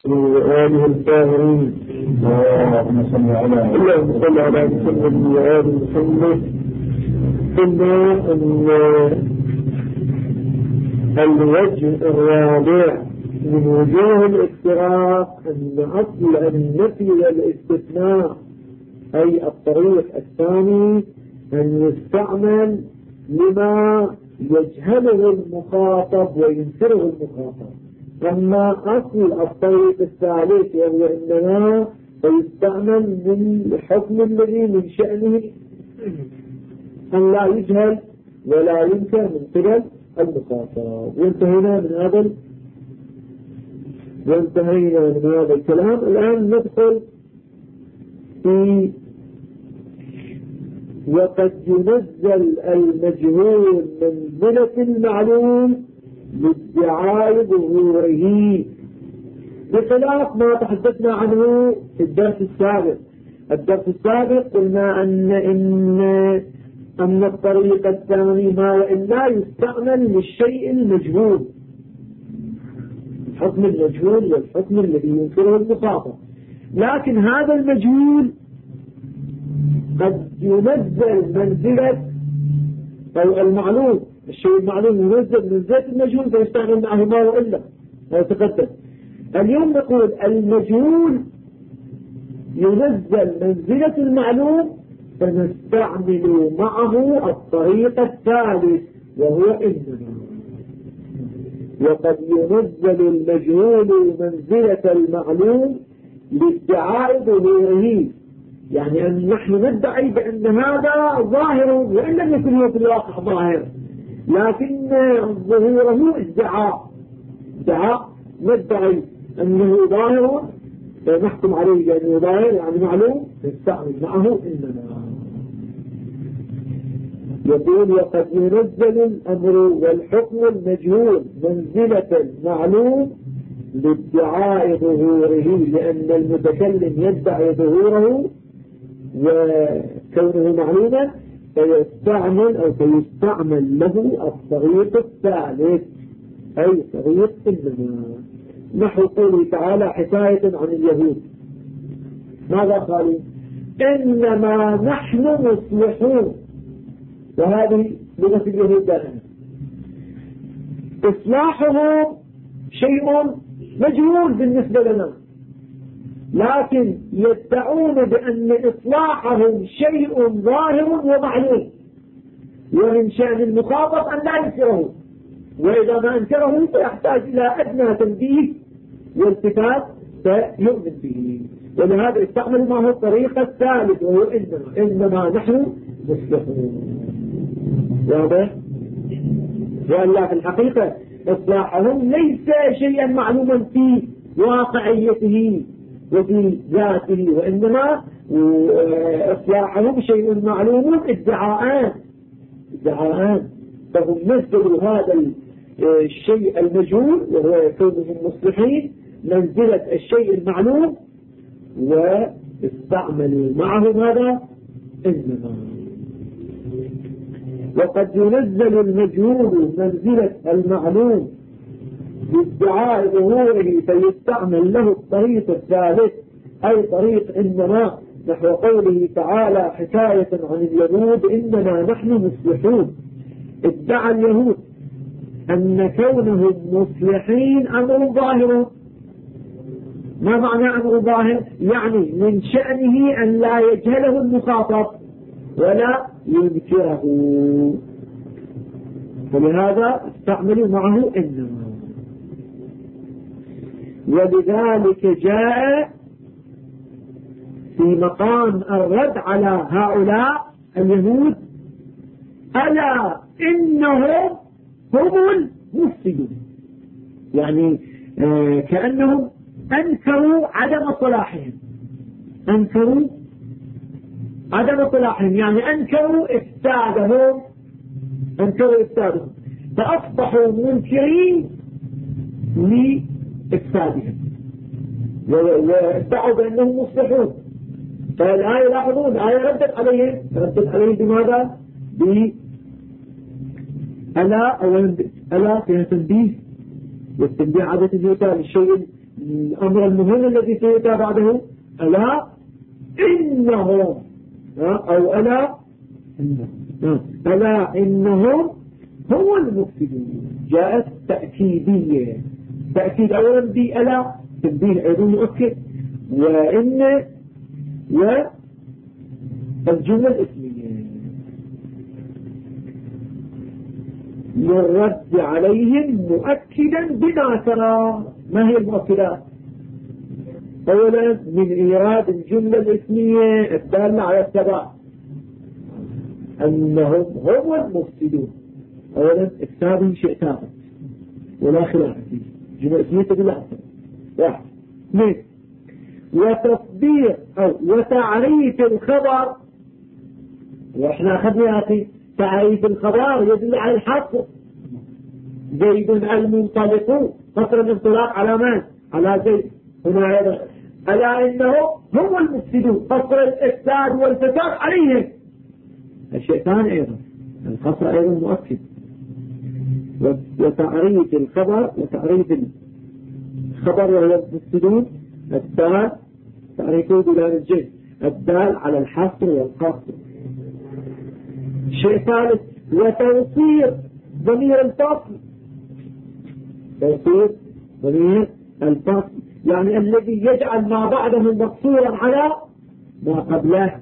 وآله الطاهرين. اللهم صل على محمد وآل محمد. قلنا أن الوجه الرابع من وجوه الافتراق أن أصل النفي والاستثناء أي الطريق الثاني أن يستعمل لما يجهله المخاطب وينكره المخاطب. أما أصل الطريق الثالث وهو إنما يستعمل من الحكم الذي من شأنه أن لا يجهل ولا ينكر من قبل المخاطب. وانتهينا من هذا الكلام. الآن ندخل في وقد ينزل المجهول منزلة المعلوم لادعاء ظهوره بخلاف ما تحدثنا عنه في الدرس السابق قلنا أن الطريق الثاني ما وإلا يستعمل للشيء المجهول، الحكم المجهول والحكم الذي ينكره المخاطب. لكن هذا المجهول قد ينزل منزلة أو المعلوم، الشيء المعلوم ينزل منزلة المجهول فيستعمل معه ما وإلا ويتقدم. اليوم نقول المجهول ينزل منزلة المعلوم فنستعمل معه الطريق الثالث وهو إنما. وقد ينزل المجهول منزلة المعلوم لادعاء ظهوره، يعني أن نحن ندعي بأن هذا ظاهر وإن لم يكن هو في الواقع ظاهر، لكن ظهوره ادعاء ندعي أنه ظاهر فنحكم عليه بأنه ظاهر يعني معلوم نستعمل معه إنما. يقول وقد ينزل الأمر والحكم المجهول منزلة المعلوم لادعاء ظهوره، لأن المتكلم يدعي ظهوره وكونه معلوما فيستعمل له الطريق الثالث أي طريق إنما. نحو قوله تعالى حكاية عن اليهود ماذا قالوا؟ إنما نحن مصلحون، وهذه لغة اليهود دائما. إصلاحهم شيء مجهول بالنسبة لنا، لكن يدعون بأن إصلاحهم شيء ظاهر ومعلوم، ومن شأن المخاطب أن لا ينكره، وإذا ما انكره فيحتاج إلى أدنى تنبيه والتفات فيؤمن به. ولهذا استعمل معه الطريقة الثالث وهو إنما نحن مصلحون. واضح؟ وألا في الحقيقة إصلاحهم ليس شيئا معلوما في واقعيته وفي ذاته، وإنما إصلاحهم شيء معلوم ادعاءان، فهم نزلوا هذا الشيء المجهول وهو يكونهم مصلحين منزلة الشيء المعلوم واستعملوا معه ماذا؟ إنما. وقد ينزل المجهول منزلة المعلوم بادعاء ظهوره فيستعمل له الطريق الثالث أي طريق إنما، نحو قوله تعالى حكاية عن اليهود إنما نحن مصلحون. ادعى اليهود أن كونهم مصلحين أمر ظاهر. ما معنى أمر ظاهر؟ يعني من شأنه أن لا يجهله المخاطب ولا ينكره، ولهذا استعملوا معه إنما. ولذلك جاء في مقام الرد على هؤلاء اليهود ألا إنهم هم المفسدون، يعني كأنهم أنكروا عدم صلاحهم، يعني أنكروا إفسادهم فأصبحوا منكرين لإفسادهم وادعوا بأنهم مصلحون. فالآية لاحظون الآية ردت عليهم بماذا؟ ألا فيها تنبيه، والتنبيه عادة يؤتى للشيء الأمر المهم الذي سيأتي بعده ألا إنهم أو ألا إنهم هم المفسدون. جاءت تأكيدية، تأكيد أولا بألا تنبيه أيضا مؤكد، وإن والجملة الاسمية للرد عليهم مؤكدا بما ترى. ما هي المؤكدات؟ أولا من إيراد الجملة الاسمية الدالة على الثبات أنهم هم المفسدون. أولا الثابت شيء ثابت ولا خلاف فيه، جملة اسمية تدل على الثبات. واحد. اثنين وتصديق أو وتعريف الخبر، وإحنا أخذنا يا أخي تعريف الخبر يدل على الحصر. زيد المنطلق، قصر الانطلاق على من؟ على زيد. هنا أيضا ألا إنه هم المفسدون، قصر الإفساد والفساد عليهم. الشيء ثاني أيضا القصر أيضا مؤكد. وتعريف الخبر، وتعريف الخبر وهو المفسدون الدال تعريفه بلان الجنس الدال على الحصر والقصر. شيء ثالث وتوصير ضمير الفصل، توصير ضمير الفصل يعني الذي يجعل ما بعده مقصورا على ما قبله.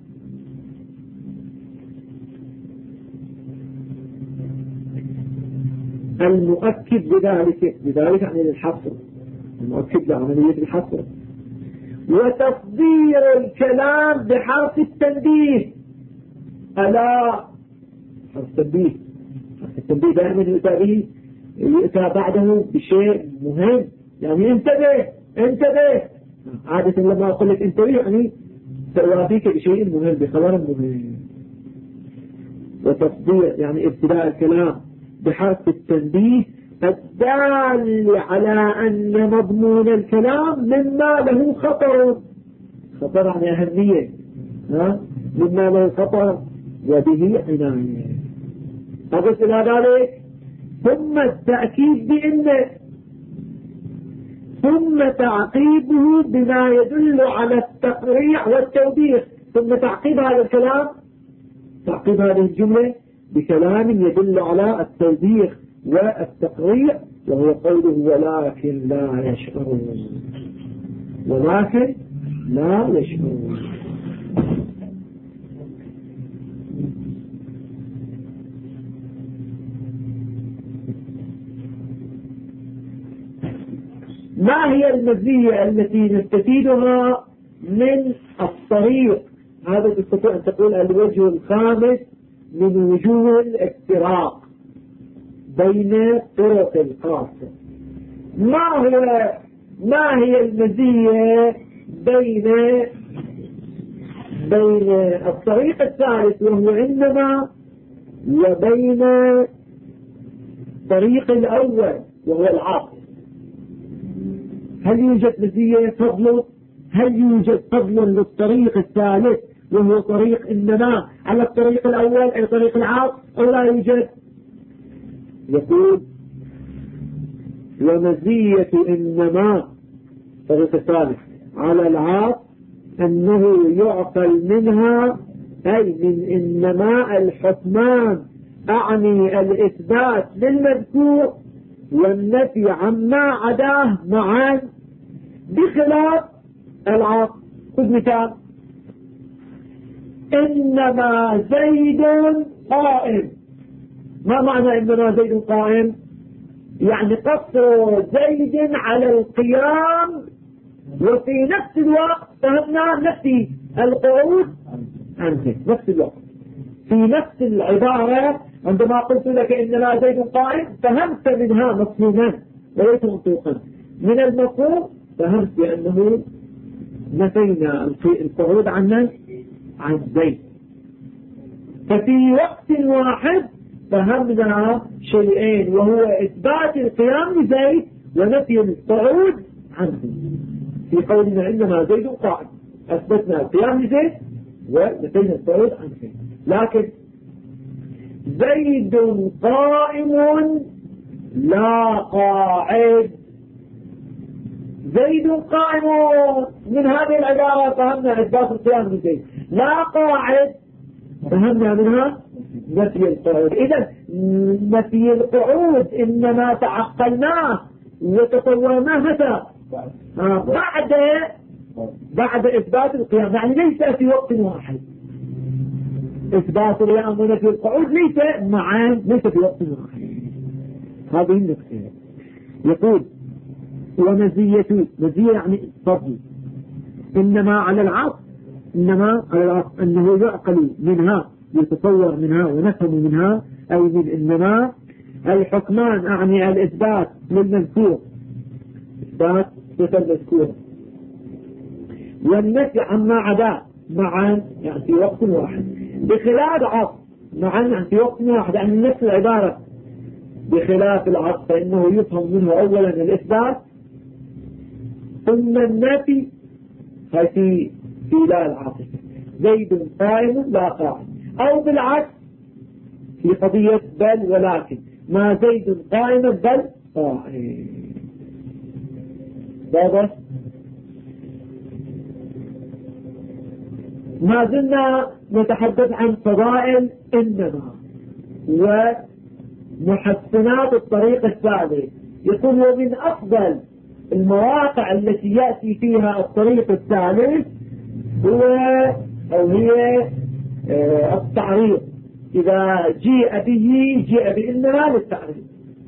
المؤكد بذلك عن الحصر، المؤكد لعملية الحصر. وتصدير الكلام بحرف التنبيه. ألا حرف التنبيه، حرف التنبيه دائما يؤتى بعده بشيء مهم، يعني انتبه. عادة لما أقول لك انتبه يعني سأوافيك بشيء مهم، بخبر مهم. وتصدير يعني ابتداء الكلام بحرف التنبيه الدال على أن مضمون الكلام مما له خطر عن أهمية، مما له خطر وبه عناية. أضف إلى ذلك ثم التأكيد بإنه، ثم تعقيبه بما يدل على التقريع والتوبيخ. ثم تعقيب هذا الكلام، تعقيب هذه الجملة بكلام يدل على التوبيخ والتقريع، وهو قوله ولكن لا يشعرون. ولكن لا يشعرون. ما هي المزية التي نستفيدها من الطريق؟ هذا تستطيع أن تقول الوجه الخامس من وجوه الافتراق بين طرق القاصر. ما هي المزية بين الطريق الثالث وهو إنما، وبين الطريق الأول وهو العاصر؟ هل يوجد مزية فضل؟ هل يوجد فضل للطريق الثالث وهو طريق إنما على الطريق الأول أي طريق العاصر أو لا يوجد؟ يقول ومزية إنما طريق الثالث على العاصر أنه يعقل منها أي من إنما الحكمان، أعني الإثبات للمذكور والنفي عما عداه معا، بخلاف العاصر. خذ مثال: إنما زيد قائم. ما معنى إنما زيد قائم؟ يعني قصر زيد على القيام، وفي نفس الوقت فهمنا نفي القعود عنه. نفس الوقت في نفس العبارة عندما قلت لك إنما زيد قائم فهمت منها مفهوما وليس منطوقا. من المفهوم فهمت بأنه نفينا القعود عن زيد. ففي وقت واحد فهمنا شيئين، وهو إثبات القيام لزيد ونفي القعود عنه. في قولنا إنما زيد قائم أثبتنا القيام لزيد ونفينا القعود عن زيد. لكن زيد قائم لا قاعد، زيد قائم، من هذه العبارة فهمنا إثبات القيام من زيد. لا قاعد فهمنا منها نفي القعود. إذا نفي القعود إنما تعقلناه وتطورناه متى؟ بعد إثبات القيام، يعني ليس في وقت واحد. إثبات القيام ونفي القعود ليس معا، ليس في وقت واحد. هذه النقطة. يقول ومزية، مزية يعني فضل، إنما على العقل، إنما على العقل أنه يعقل منها، يتصور منها ونفهم منها، أي من إنما الحكمان، أعني الإثبات للمذكور، إثبات صفة المذكورة، والنفي عما عدا معا، يعني في وقت واحد، بخلاف عقل معا يعني في وقت واحد، يعني نفس العبارة. بخلاف العقل فإنه يفهم منه أولا الإثبات ثم النفي، هاي في لا العاطفة، زيد قائم لا قائم، أو بالعكس في قضية بل ولكن، ما زيد قائم بل قائم. واضح؟ ما زلنا نتحدث عن فضائل إنما ومحسنات الطريق الثالث. يقول ومن أفضل المواقع التي يأتي فيها الطريق الثالث هي التعريض. إذا جيء به جيء بإنما للتعريض.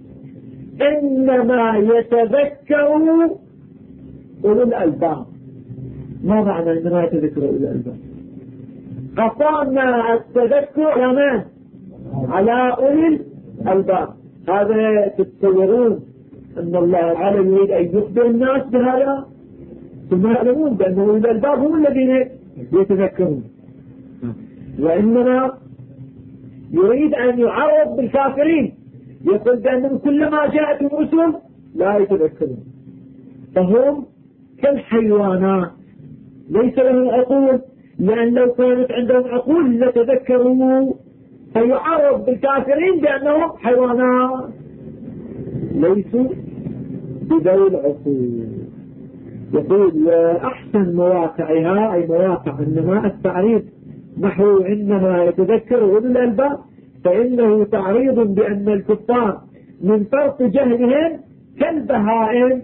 إنما يتذكر أولو الألباب. ما معنى إنما يتذكر أولو الألباب؟ قصرنا التذكر على من؟ على أولي الألباب. هذا تتصورون أن الله تعالى يريد أن يخبر الناس بهذا، ثم يعلمون بأن أولي الألباب هم الذين يتذكرون. وإنما يريد أن يعرض بالكافرين، يقول بأنهم كلما جاءتهم رسل لا يتذكرون، فهم كالحيوانات ليس لهم عقول، لأن لو كانت عندهم عقول لتذكروا، فيعرض بالكافرين بأنهم حيوانات ليسوا بذوي العقول. يقول أحسن مواقعها أي مواقع إنما التعريض نحو إنما يتذكر أولو الألباب، فإنه تعريض بأن الكفار من فرط جهلهم كالبهائم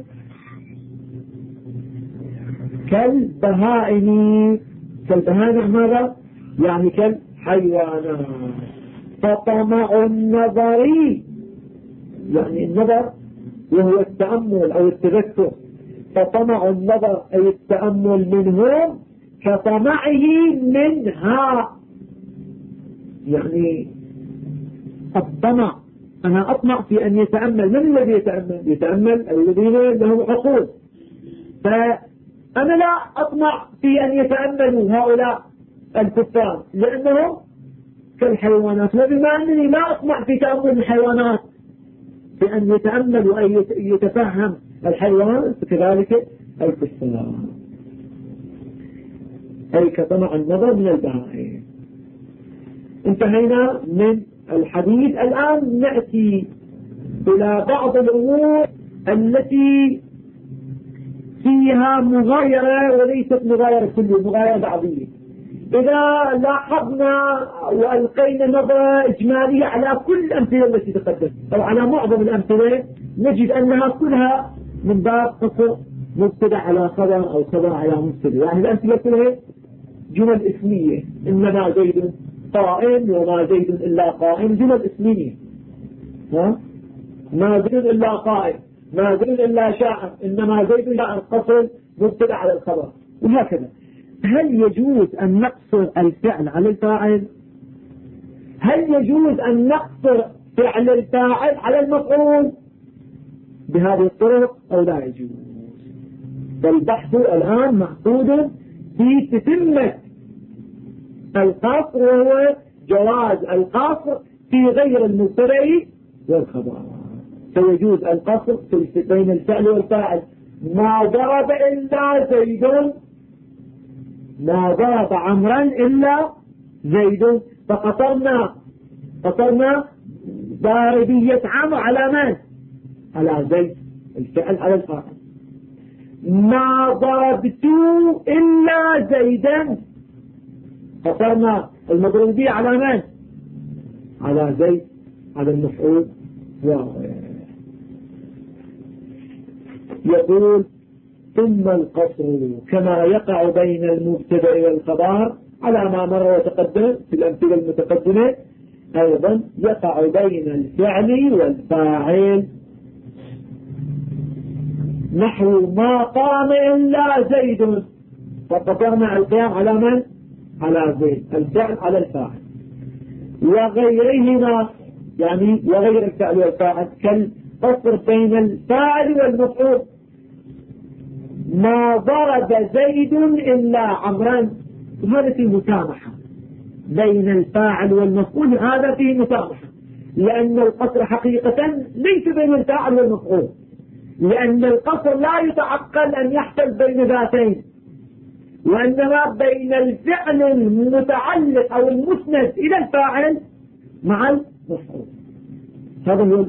ماذا؟ يعني كالحيوانات. فطمع النظري يعني النظر وهو التأمل أو التذكر، فطمع النظر أي التأمل منهم كطمعه منها. يعني الطمع، أنا أطمع في أن يتأمل. من الذي يتأمل الذين لهم عقول، فأنا لا أطمع في أن يتأملوا هؤلاء الكفار لأنهم كالحيوانات. وبما أنني لا أطمع في تأمل الحيوانات بأن يتأمل وأن يتفهم الحيوان، فكذلك الكفار أي كطمع النظر من البهائم. انتهينا من الحديث. الآن نأتي إلى بعض الأمور التي فيها مغايرة وليست مغايرة كلية، مغايرة بعضية. إذا لاحظنا وألقينا نظرة إجمالية على كل الأمثلة التي تقدمت أو على معظم الأمثلة، نجد أنها كلها من باب قصر مبتدأ على خبر أو خبر على مبتدأ. يعني الأمثلة كلها جمل اسمية، إنما زيد قائم وما زيد إلا قائم، جمل اسمية. ما زيد إلا قائم، ما زيد إلا شاعر، إنما زيد شاعر، قصر مبتدأ على الخبر، وهكذا. هل يجوز أن نقصر الفعل على الفاعل؟ هل يجوز أن نقصر فعل الفاعل على المفعول بهذه الطرق أو لا يجوز؟ فالبحث الآن مقصود في تتمة القصر، وهو جواز القصر في غير المبتدأ والخبر. فيجوز القصر بين الفعل والفاعل. ما ضرب إلا زيد، ما ضرب عمرا إلا زيد، فقصرنا ضاربية عمرو على من؟ على زيد، الفعل على الفاعل. ما ضربت إلا زيدا. قصرنا المضروب به على من؟ على زيد، على المفعول. يقول ثم القصر كما يقع بين المبتدأ والخبر على ما مر وتقدم في الأمثلة المتقدمة، أيضا يقع بين الفعل والفاعل، نحو ما قام إلا زيد، فقدرنا القيام على من؟ على زيد، الفعل على الفاعل. وغيرهما يعني وغير الفعل والفاعل كالقصر بين الفاعل والمفعول، ما ضرب زيد إلا عمرا، هذا فيه مسامحة بين الفاعل والمفعول، هذا فيه مسامحة، لأن القصر حقيقة ليس بين الفاعل والمفعول، لأن القصر لا يتعقل أن يحصل بين ذاتين، وإنما بين الفعل المتعلق أو المسند إلى الفاعل مع المفعول. هذا هو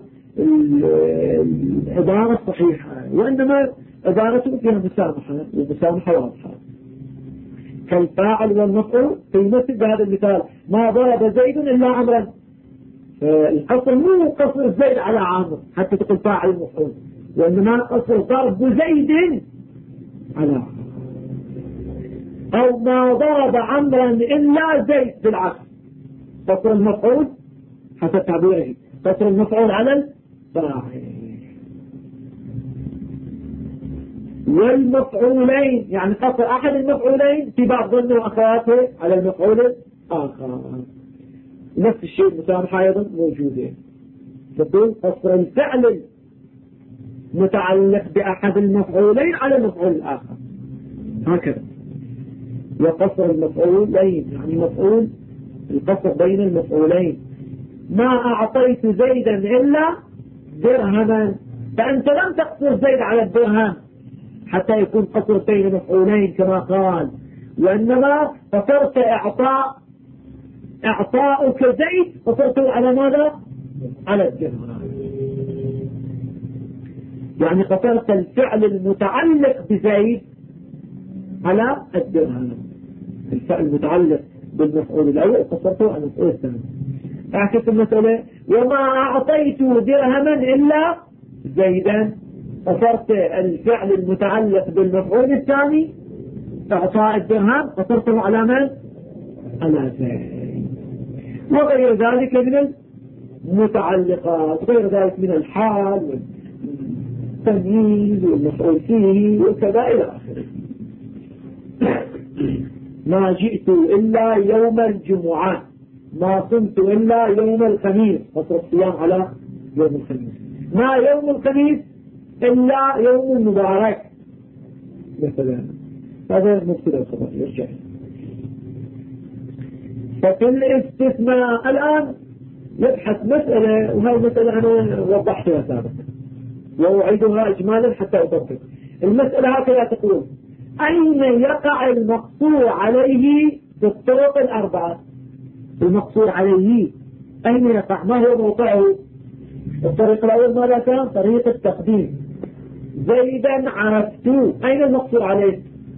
العبارة الصحيحة، وإنما عبارته فيها مسامحة، ومسامحة واضحة كالفاعل والمفعول في مثل بهذا المثال ما ضرب زيد إلا عمرا. القصر مو قصر زيد على عمرو حتى تقول فاعل المفعول، وإنما قصر ضرب زيد على عمرو. أو ما ضرب عمرا إلا زيد بالعكس، قصر المفعول حسب تعبيره، قصر المفعول على الفاعل. والمفعولين يعني قصر أحد المفعولين في بعض ضمن وأخواته على المفعول الآخر، نفس الشيء مسامحة أيضا موجودة. تقول قصر الفعل متعلق بأحد المفعولين على المفعول الآخر هكذا. وقصر المفعولين يعني مفعول القصر بين المفعولين، ما أعطيت زيدا إلا درهما، فأنت لم تقصر زيد على الدرهم حتى يكون قصر بين مفعولين كما قال، وإنما قصرت إعطاؤك زيد قصرته على ماذا؟ على الدرهم، يعني قصرت الفعل المتعلق بزيد على الدرهم، الفعل المتعلق بالمفعول الأول قصرته على المفعول الثاني. أعكس المسألة وما أعطيت درهما إلا زيدا، قصرت الفعل المتعلق بالمفعول الثاني إعطاء الدرهم قصرته على من؟ على زيد. وغير ذلك من المتعلقات، غير ذلك من الحال والتمييز والمفعول فيه وكذا إلى آخره. ما جئت إلا يوم الجمعة، ما صمت إلا يوم الخميس، قصر الصيام على يوم الخميس. ما يوم الخميس إلا يوم المبارك مثلا، هذا مبتدأ الخبر يرجع. ففي الاستثناء الآن يبحث مسألة، وهذه المسألة أنا وضحتها سابقا وأعيدها إجمالا حتى أطبق المسألة. هكذا تقول أين يقع المقصور عليه في الطرق الأربعة؟ المقصور عليه أين يقع؟ ما هو موقعه؟ الطريق الأول ماذا كان؟ طريق التقديم، زيدا عرفته، أين المقصور عليه؟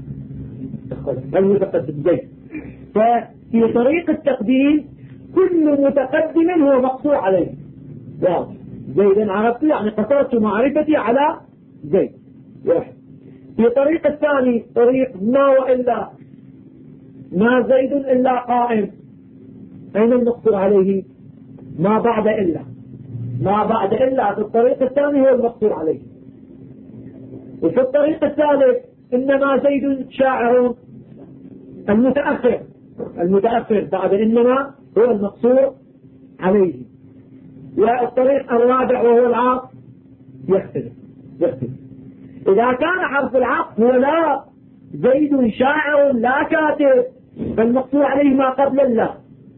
المتقدم زيد. ففي طريق التقديم كل متقدم هو مقصور عليه، واضح. زيدا عرفته يعني قصرت معرفتي على زيد، واحد. في طريق الثاني طريق ما وإلا، ما زيد إلا قائم، أين المقصور عليه؟ ما بعد إلا، ما بعد إلا في الطريق الثاني هو المقصور عليه. وفي الطريق الثالث إنما زيد شاعر، المتأخر بعد إنما هو المقصور عليه. والطريق الرابع وهو العاطف يختلف. إذا كان حرف العطف هو لا، زيد شاعر لا كاتب، فالمقصور عليه ما قبل الله.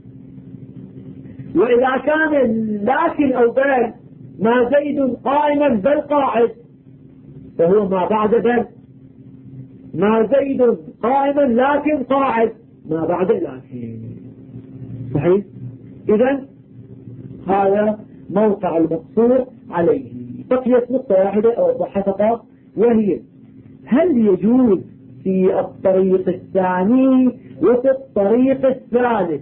وإذا كان لكن أو بل، ما زيد قائما بل قاعد، فهو ما بعد بل. ما زيد قائما لكن قاعد، ما بعد لكن. صحيح؟ إذن هذا موقع المقصور عليه. بقيت نقطة واحدة أوضحها فقط، وهي هل يجوز في الطريق الثاني وفي الطريق الثالث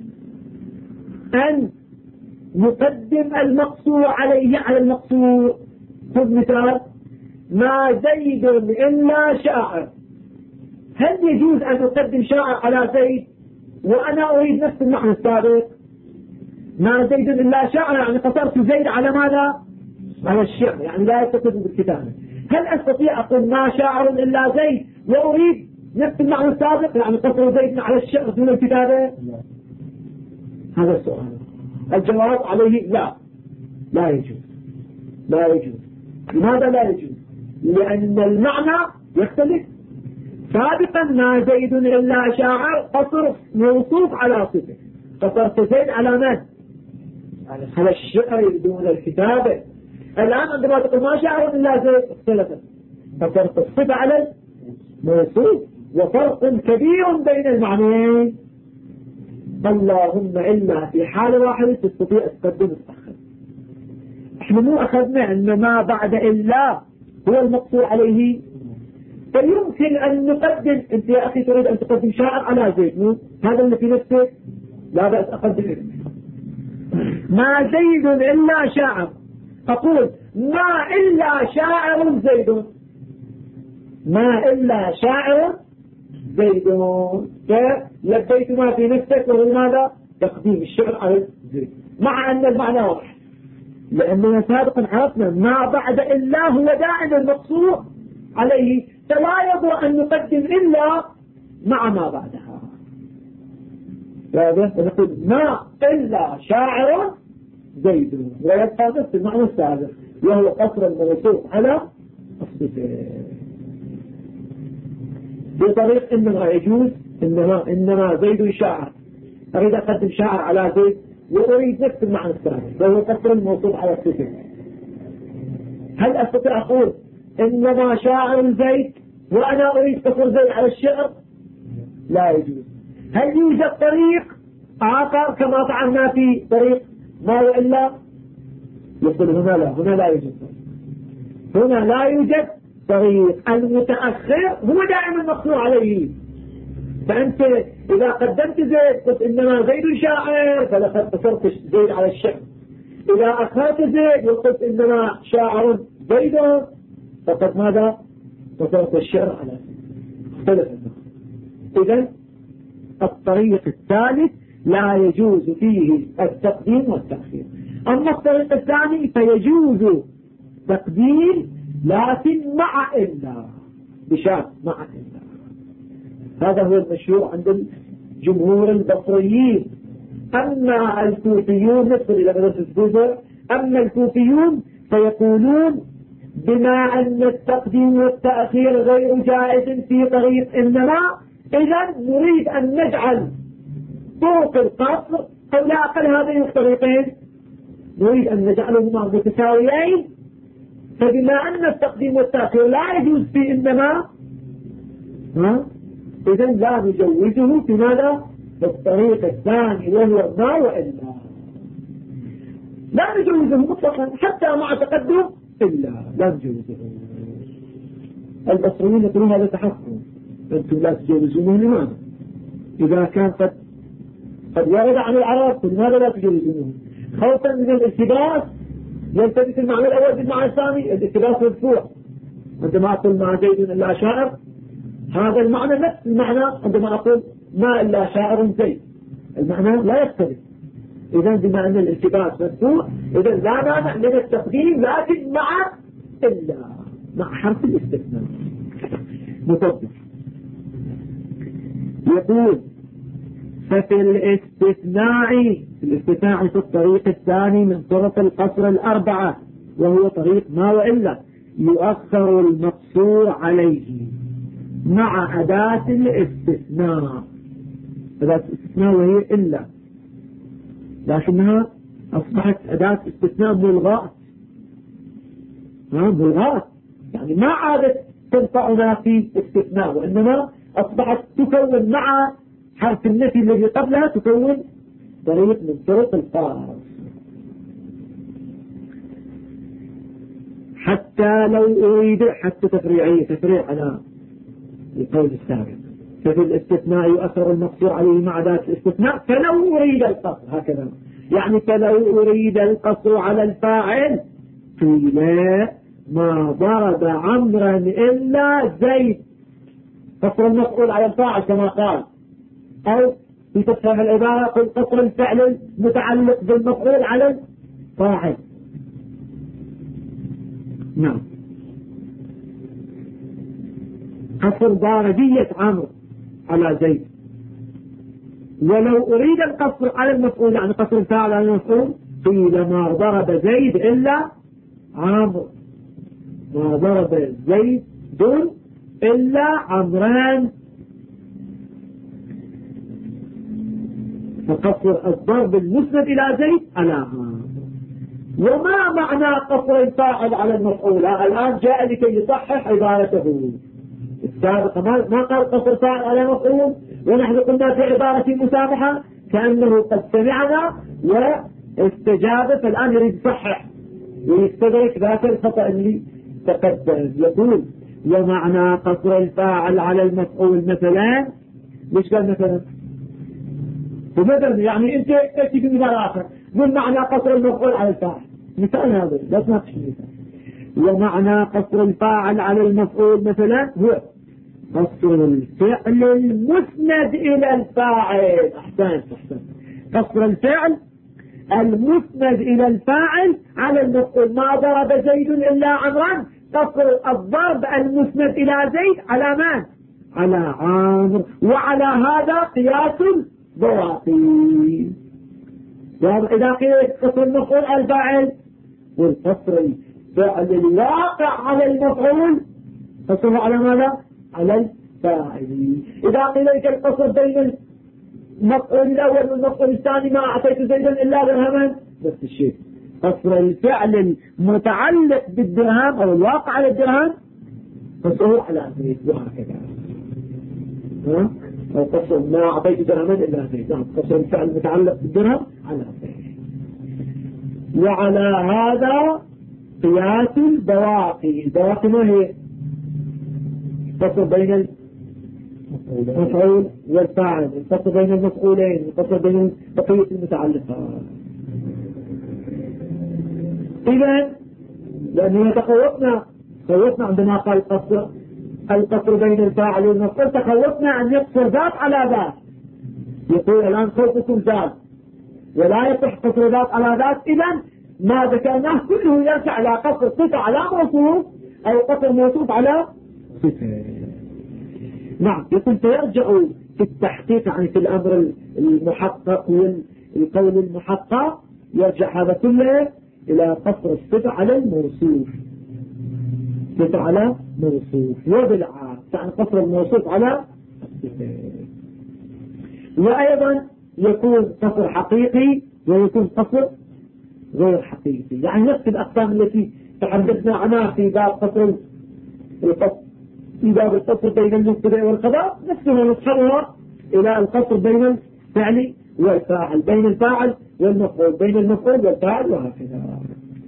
أن نقدم المقصور عليه على المقصور؟ خذ مثال: ما زيد إلا شاعر. هل يجوز أن أقدم شاعر على زيد وأنا أريد نفس المعنى السابق؟ ما زيد إلا شاعر يعني قصرت زيد على ماذا؟ على الشعر، يعني لا يستطيع بالكتابة. هل أستطيع أقول ما شاعر إلا زيد وأريد نفس المعنى السابق يعني قصر زيد على الشعر دون الكتابة؟ هذا السؤال. الجواب عليه لا يجوز. لا يجوز. لماذا لا يجوز؟ لأن المعنى يختلف. سابقا ما زيد إلا شاعر قصر موصوف على صفة، قصرت زيد على من؟ على الشعر دون الكتابة. الآن عندما تقول ما شاعر إلا زيد اختلفت، قصرت الصفة على الموصوف، وفرق كبير بين المعنيين. اللهم إلا في حالة واحدة تستطيع تقدم وتأخر. احنا مو أخذنا أن ما بعد إلا هو المقصور عليه، فيمكن أن نقدم. أنت يا أخي تريد أن تقدم شاعر على زيد، مو هذا اللي في نفسك؟ لا بأس أقدم ما زيد إلا شاعر. أقول ما إلا شاعر زيد، ما إلا شاعر زيد، فلبيت ما في نفسك وهو ماذا؟ تقديم الشعر على زيد، مع أن المعنى واحد، لأننا سابقا عرفنا ما بعد إلا هو دائما المقصور عليه، فلا يضر أن نقدم إلا مع ما بعدها. فنقول ما إلا شاعر زيد، ويبقى نفس المعنى السابق وهو قصر الموصوف على الصفة. بطريق إنما يجوز إنما زيد شاعر، أريد أقدم شاعر على زيد وأريد نفس المعنى السابق وهو قصر الموصوف على الصفة. هل أستطيع أقول إنما شاعر زيد وأنا أريد قصر زيد على الشعر؟ لا يجوز. هل يوجد طريق آخر كما فعلنا في طريق ما وإلا؟ يقول هنا لا يوجد طريق. هنا لا يوجد طريق. المتأخر هو دائما مقصور عليه. فأنت إذا قدمت زيد قلت إنما زيد شاعر فلقد قصرت زيد على الشعر. إذا أخرت زيد وقلت إنما شاعر زيد فقد ماذا؟ قصرت الشعر على اختلف. إذن الطريق الثالث لا يجوز فيه التقديم والتأخير. أما الطريق الثاني فيجوز تقديم لكن مع إلا، بشرط مع إلا. هذا هو المشهور عند الجمهور البصريين. أما الكوفيون ندخل إلى مدرسة الكوفة، أما الكوفيون فيقولون بما أن التقديم والتأخير غير جائز في طريق إنما، إذا نريد أن نجعل طرق القصر أو لا أقل هذين الطريقين نريد أن نجعلهما متساويين. فبما أن التقديم والتأخير لا يجوز في إنما، إذا لا نجوزه في ماذا؟ في الطريق الثاني وهو ما وإلا. لا نجوزه مطلقا حتى مع تقدم إلا لا نجوزه. البصريين يقولون هذا تحكم، أنتم لا تجوزونه. لماذا؟ إذا كان قد ورد عن العرب لماذا لا تجوزونه؟ خوفا من الالتباس، يلتبس المعنى الأول بالمعنى الثاني. الالتباس مدفوع. عندما أقول ما زيد إلا شاعر هذا المعنى نفس المعنى عندما أقول ما إلا شاعر زيد، المعنى لا يختلف. إذا بما أن الالتباس مدفوع إذا لا مانع من التقديم لكن مع إلا، مع حرف الاستثناء مطبق. يقول ففي الاستثناء في الطريق الثاني من طرق القصر الأربعة وهو طريق ما وإلا يؤخر المقصور عليه مع أداة الاستثناء. أداة الاستثناء وهي إلا، لكنها أصبحت أداة استثناء ملغاة. ملغاة يعني ما عادت تنفعنا في استثناء، وإنما أصبحت تكون مع حرف النفي الذي قبلها تكون طريق من طرق القصر. حتى لو أريد حتى تفريعية تفريع على القول السابق. ففي الاستثناء يؤثر المقصور عليه مع ذات الاستثناء فلو أريد القصر هكذا. يعني فلو أريد القصر على الفاعل قيل ما ضرب عمرا إلا زيد، قصر المفعول على الفاعل كما قال، أو في تفهم العبارة قل قصر الفعل المتعلق بالمفعول على الفاعل. نعم، قصر ضاربية عمرو على زيد. ولو أريد القصر على المفعول يعني قصر الفاعل على المفعول قيل ما ضرب زيد إلا عمرو، ما ضرب زيد إلا عمران. فقصر الضرب المسند إلى زيد على عمرو. وما معنى قصر الفاعل على المفعول؟ الآن جاء لكي يصحح عبارته السابقة، ما قال قصر فاعل على مفعول ونحن قلنا في عبارة مسامحة كأنه قد سمعنا واستجاب، فالآن يريد يصحح ويستدرك ذاك الخطأ اللي تقدم. يقول ومعنى قصر الفاعل على المفعول مثلا، ليش قال مثلا؟ ومثلا يعني انت تأتي بمثال آخر قل معنى قصر المفعول على الفاعل، مثال هذا لا تناقش المثال. ومعنى قصر الفاعل على المفعول مثلا هو قصر الفعل المسند إلى الفاعل. أحسنت. قصر الفعل المسند إلى الفاعل على المفعول. ما ضرب زيد إلا عمرا، قصر الضرب المسند إلى زيد على من؟ على عمرو. وعلى هذا قياس البواقي. إذا قيل قصر المفعول على الفاعل والقصر الفعل الواقع على المفعول قصره على ماذا؟ على الفاعل. إذا قيل لك القصر بين المفعول الأول والمفعول الثاني ما أعطيت زيدا إلا درهما، نفس الشيء. قصر الفعل المتعلق بالدرهم أو الواقع على الدرهم قصره على زيد وهكذا. أو قصر ما أعطيت درهما إلا زيد، قصر الفعل المتعلق بالدرهم على زيد. وعلى هذا قياس البواقي. البواقي ما هي؟ القصر بين المفعول والفاعل، القصر بين المفعولين، القصر بين بقية المتعلقات. إذن لأننا تخوفنا عندما قال القصر بين الفاعل والمفعول، تخوفنا أن يقصر ذات على ذات. يقول الآن خوفكم ذات ولا يصح قصر ذات على ذات. إذن ما ذكرناه كله يرجع على قصر صفة على موصوف أو قصر موصوف على صفة. نعم، يقول فيرجع في التحقيق يعني في الأمر المحقق والقول المحقق يرجع هذا كله إلى قصر الصفة على الموصوف. صفة على موصوف وبالعكس يعني قصر الموصوف على الصفة. وأيضا يكون قصر حقيقي ويكون قصر غير حقيقي، يعني نفس الأقسام التي تحدثنا عنها في باب قصر في باب القصر بين المبتدأ والخبر، نفسها نصحبها إلى القصر بين الفعل والفاعل، بين الفاعل والمفعول، بين المفعول والفاعل وهكذا.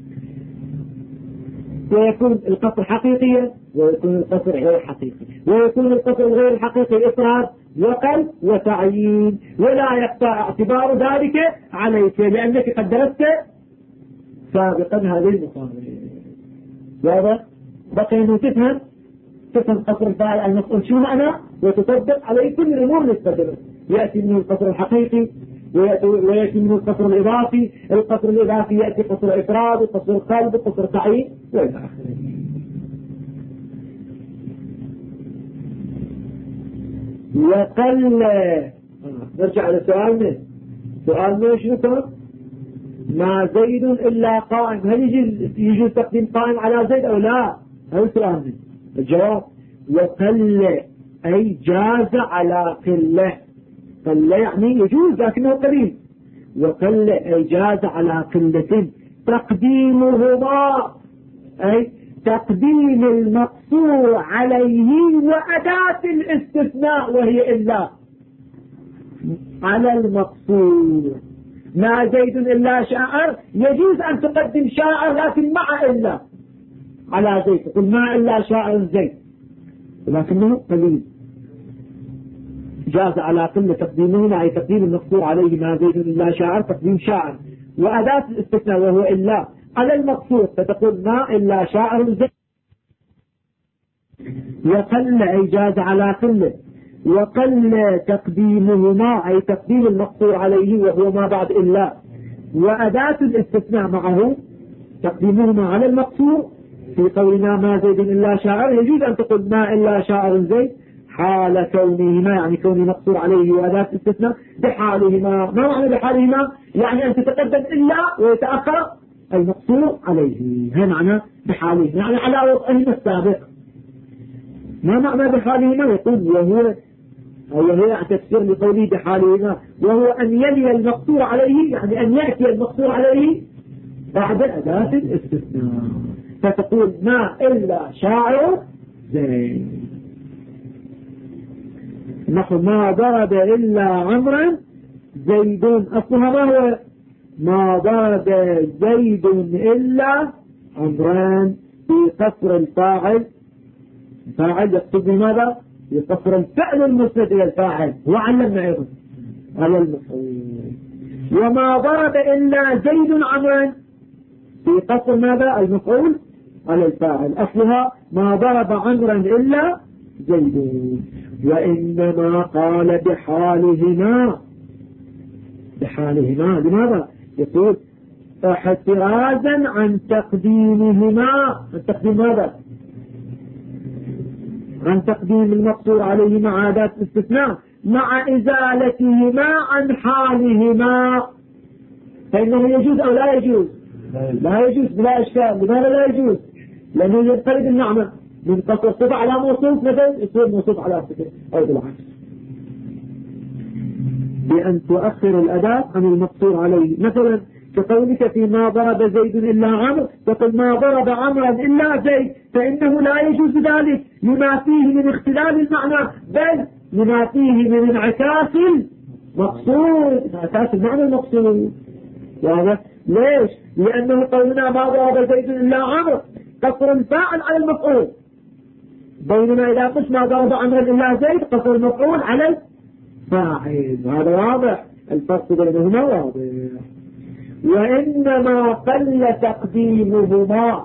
ويكون القصر حقيقيا ويكون القصر غير حقيقي، ويكون القصر غير حقيقي إفراد وقل وتعيين، ولا يخفى اعتبار ذلك عليك لأنك قد درست سابقا هذه المصادر. واضح؟ بقي أنه تفهم قصر الفاعل على المفعول شو معنى وتطبق عليه كل الأمور المستدرة. يأتي منه القصر الحقيقي ويأتي منه القصر الإضافي، القصر الإضافي يأتي قصر إفراد وقصر قلب وقصر تعيين وإلى آخره. وقل نرجع على سؤالنا شنو كان؟ ما زيد إلا قائم، هل يجوز تقديم قائم على زيد أو لا؟ هذا سؤالنا. الجواب وقل أي جاز على قلة. قل يعني يجوز لكنه قليل، وقل أي جاز على قلة تقديمهما أي تقديم المقصور عليه وأداة الاستثناء وهي إلا على المقصور. ما زيد إلا شاعر، يجوز أن تقدم شاعر لكن مع إلا. على زيد، تقول ما إلا شاعر زيد، ولكنه قليل، جاز على قلة تقديمهما، أي تقديم المقصور عليه ما زيد إلا شاعر تقديم شاعر، وأداة الاستثناء وهو إلا على المقصور فتقول ما إلا شاعر زيد. وقل أي جاز على قلة، وقل تقديمهما أي تقديم المقصور عليه وهو ما بعد إلا، وأداة الاستثناء معه تقديمهما على المقصور في قولنا ما زيد إلا شاعر، يجوز أن تقول ما إلا شاعر زيد حال كونهما، يعني كونه مقصور عليه وأداة الاستثناء بحالهما. ما معنى بحالهما؟ يعني أن تتقدم إلا ويتأخر المقصور عليه، هذا معنى بحالهما، يعني على وضعهما السابق. ما معنى بحالهما؟ يقول وهو تفسير لقوله بحالهما وهو أن يلي المقصور عليه، يعني أن يأتي المقصور عليه بعد أداة الاستثناء، فتقول ما إلا شاعر زيد، نحو ما ضرب إلا عمرا زيد، أصلها ما هو؟ ما ضرب زيد إلا عمران، في قصر الفاعل، فاعل يقصد ماذا؟ يقصر الفعل المسند إلى الفاعل، وعلمنا أيضا على المفعول. وما ضرب إلا زيد عمرا، في قصر ماذا؟ المفعول على الفاعل، أصلها ما ضرب عمرا إلا زيد. وإنما قال بحالهما، بحالهما لماذا؟ يقول احترازا عن تقديمهما، عن تقديم ماذا؟ عن تقديم المقصور عليه مع أداة الاستثناء مع إزالتهما عن حالهما. فإنه يجوز أو لا يجوز؟ لا يجوز بلا إشكال. لماذا لا يجوز؟ لأنه ينفرد النعمة من قصر صفة على موصوف مثلا يصير موصوف على صفة، أو بالعكس، بأن تؤخر الأداة عن المقصور عليه. مثلا كقولك في ما ضرب زيد إلا عمرو، تقول ما ضرب عمرا إلا زيد، فإنه لا يجوز ذلك لما فيه من اختلال المعنى، بل لما فيه من انعكاس المقصود، انعكاس المعنى المقصود. واضح؟ ليش؟ لأنه قولنا ما ضرب زيد إلا عمرو قصر الفاعل على المفعول، بينما إذا قلت ما ضرب عمرا إلا زيد قصر المفعول على الفاعل. هذا واضح، الفرق بينهما واضح. وإنما قل تقديمهما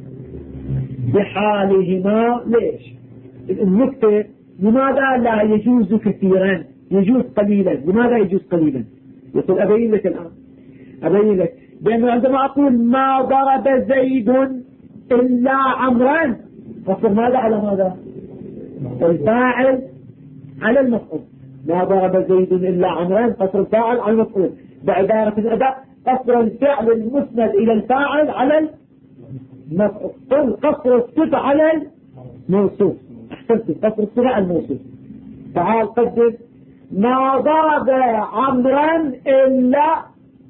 بحالهما. ليش؟ النكتة لماذا لا يجوز كثيرا يجوز قليلا؟ لماذا يجوز قليلا؟ يقول أبين لك الآن، أبين لك، لأنه عندما أقول ما ضرب زيد إلا عمرا قصر ماذا على ماذا؟ الفاعل على المفعول. ما ضرب زيد إلا عمرا قصر الفاعل على المفعول، بعبارة الأداء قصر الفعل المسند إلى الفاعل على المفعول، قصر الصفة على الموصوف. أحسنت، قصر الصفة على الموصوف. تعال قدر ما ضرب عمرا إلا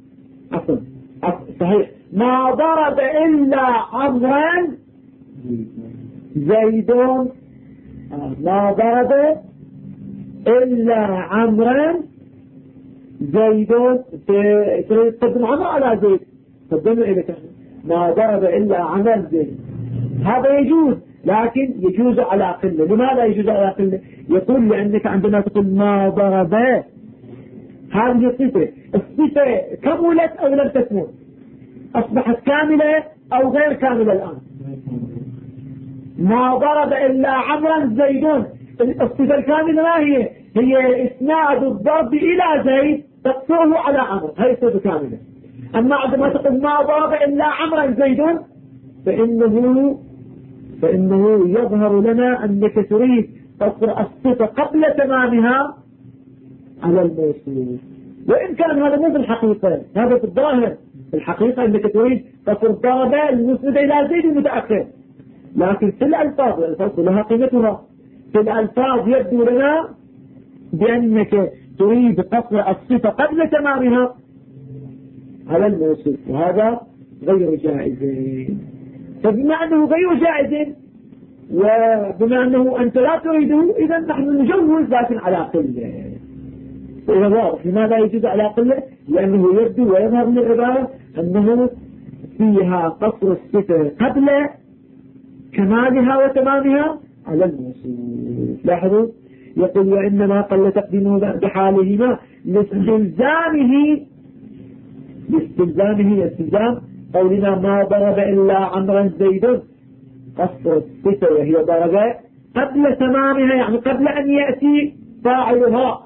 صحيح، ما ضرب إلا عمرا زيد، ما ضرب إلا عمرا زيد، تقدم عمر على زيد، قدمنا إليك ما ضرب إلا عمر زيد. هذا يجوز، لكن يجوز على قلة. لماذا يجوز على قلة؟ يقول لأنك عندما تقول ما ضرب هذه الصفة، الصفة كملت أو لم تكمل؟ أصبحت كاملة أو غير كاملة الآن؟ ما ضرب إلا عمرا زيدون، الصفة الكاملة ما هي؟ هي إسناد الضرب إلى زيد تقصره على عمر، هي صفة كاملة. أما عندما تقول ما ضرب إلا عمرا زيدون فإنه يظهر لنا أنك تريد تقصر الصفة قبل تمامها على الموصول، وإن كان هذا مو في الحقيقة، هذا في الظاهر. في الحقيقة أنك تريد تقصر ضرب المسند إلى زيد المتأخر، لكن في الألفاظ لها قيمتها. في الألفاظ يبدو لنا بأنك تريد قصر الصفة قبل تمامها على الموصول، وهذا غير جائز. فبما أنه غير جائز وبما أنه أنت لا تريده، إذا نحن نجوز لكن على قلة. إذا واضح لماذا يجوز على قلة؟ لأنه يبدو ويظهر من العبارة أنه فيها قصر الصفة قبل كمالها وتمامها على الموصول. لاحظوا يقول وإنما قل تقديمه بحالهما لاستلزام قولنا ما ضرب إلا عمرا زيد قصر الصفة وهي ضرب قبل تمامها، يعني قبل أن يأتي فاعلها